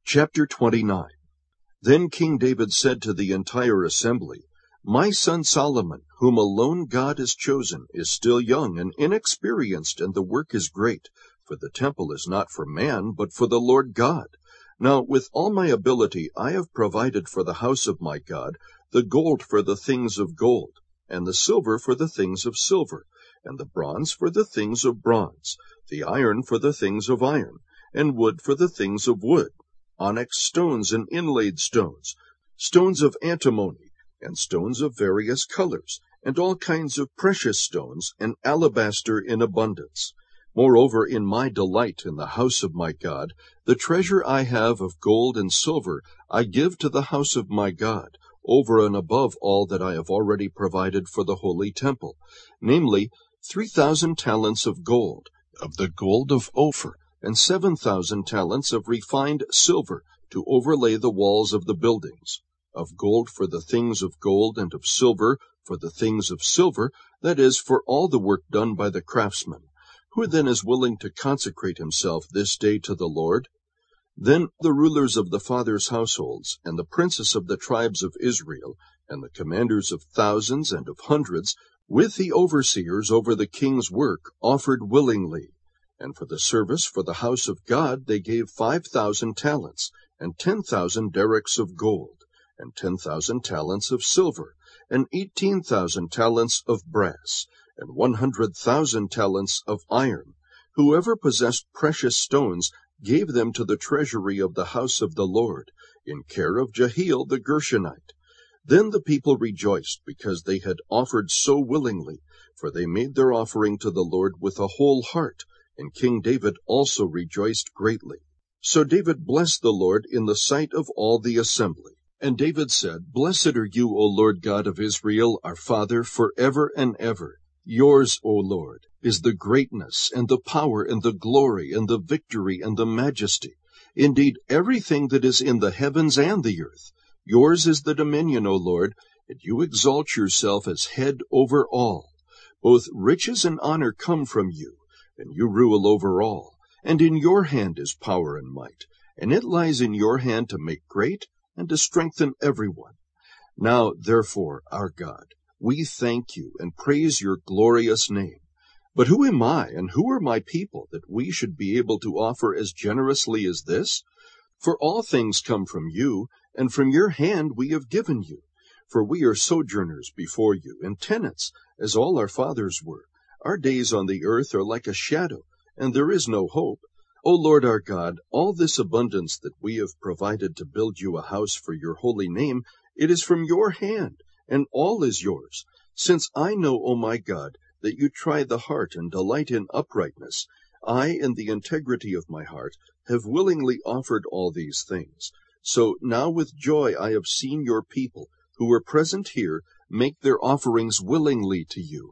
Chapter 29. Then King David said to the entire assembly, "My son Solomon, whom alone God has chosen, is still young and inexperienced, and the work is great, for the temple is not for man, but for the Lord God. Now with all my ability I have provided for the house of my God the gold for the things of gold, and the silver for the things of silver, and the bronze for the things of bronze, the iron for the things of iron, and wood for the things of wood, onyx stones and inlaid stones, stones of antimony, and stones of various colors, and all kinds of precious stones, and alabaster in abundance. Moreover, in my delight in the house of my God, the treasure I have of gold and silver I give to the house of my God, over and above all that I have already provided for the holy temple, namely 3,000 talents of gold, of the gold of Ophir, and 7,000 talents of refined silver to overlay the walls of the buildings, of gold for the things of gold, and of silver for the things of silver, that is, for all the work done by the craftsman. Who then is willing to consecrate himself this day to the Lord?" Then the rulers of the fathers' households, and the princes of the tribes of Israel, and the commanders of thousands and of hundreds, with the overseers over the king's work, offered willingly. And for the service for the house of God they gave 5,000 talents, and 10,000 derricks of gold, and 10,000 talents of silver, and 18,000 talents of brass, and 100,000 talents of iron. Whoever possessed precious stones gave them to the treasury of the house of the Lord, in care of Jehiel the Gershonite. Then the people rejoiced, because they had offered so willingly, for they made their offering to the Lord with a whole heart, and King David also rejoiced greatly. So David blessed the Lord in the sight of all the assembly. And David said, "Blessed are you, O Lord God of Israel, our Father, forever and ever. Yours, O Lord, is the greatness, and the power, and the glory, and the victory, and the majesty. Indeed, everything that is in the heavens and the earth. Yours is the dominion, O Lord, and you exalt yourself as head over all. Both riches and honor come from you, and you rule over all. And in your hand is power and might, and it lies in your hand to make great and to strengthen everyone. Now, therefore, our God, we thank you and praise your glorious name. But who am I, and who are my people, that we should be able to offer as generously as this? For all things come from you, and from your hand we have given you. For we are sojourners before you, and tenants, as all our fathers were. Our days on the earth are like a shadow, and there is no hope. O Lord our God, all this abundance that we have provided to build you a house for your holy name, it is from your hand, and all is yours. Since I know, O my God, that you try the heart and delight in uprightness, I, in the integrity of my heart, have willingly offered all these things. So now with joy I have seen your people, who are present here, make their offerings willingly to you.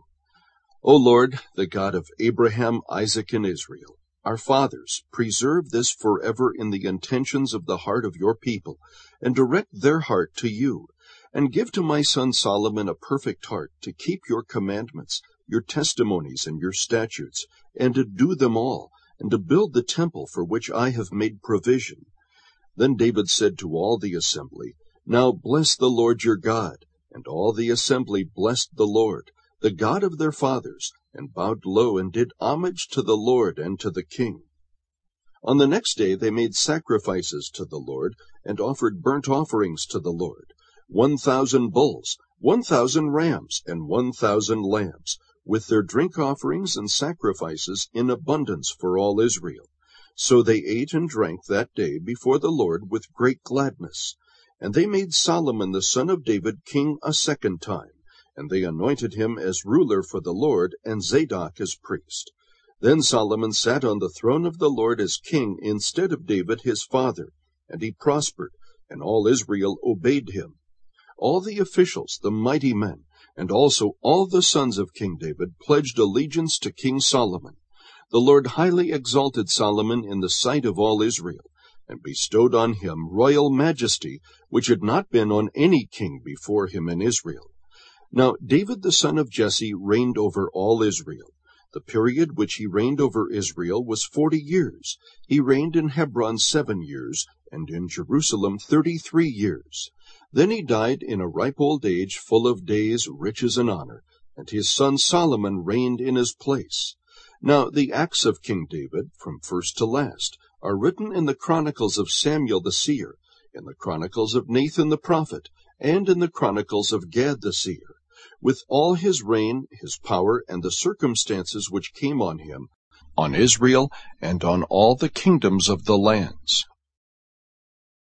O Lord, the God of Abraham, Isaac, and Israel, our fathers, preserve this forever in the intentions of the heart of your people, and direct their heart to you. And give to my son Solomon a perfect heart to keep your commandments, your testimonies, and your statutes, and to do them all, and to build the temple for which I have made provision." Then David said to all the assembly, "Now bless the Lord your God." And all the assembly blessed the Lord, the God of their fathers, and bowed low and did homage to the Lord and to the king. On the next day they made sacrifices to the Lord, and offered burnt offerings to the Lord, 1,000 bulls, 1,000 rams, and 1,000 lambs, with their drink offerings and sacrifices in abundance for all Israel. So they ate and drank that day before the Lord with great gladness. And they made Solomon the son of David king a second time, and they anointed him as ruler for the Lord, and Zadok as priest. Then Solomon sat on the throne of the Lord as king instead of David his father, and he prospered, and all Israel obeyed him. All the officials, the mighty men, and also all the sons of King David pledged allegiance to King Solomon. The Lord highly exalted Solomon in the sight of all Israel, and bestowed on him royal majesty, which had not been on any king before him in Israel. Now David the son of Jesse reigned over all Israel. The period which he reigned over Israel was 40 years. He reigned in Hebron 7 years, and in Jerusalem 33 years. Then he died in a ripe old age, full of days, riches, and honor, and his son Solomon reigned in his place. Now the acts of King David, from first to last, are written in the chronicles of Samuel the seer, in the chronicles of Nathan the prophet, and in the chronicles of Gad the seer, with all his reign, his power, and the circumstances which came on him, on Israel, and on all the kingdoms of the lands.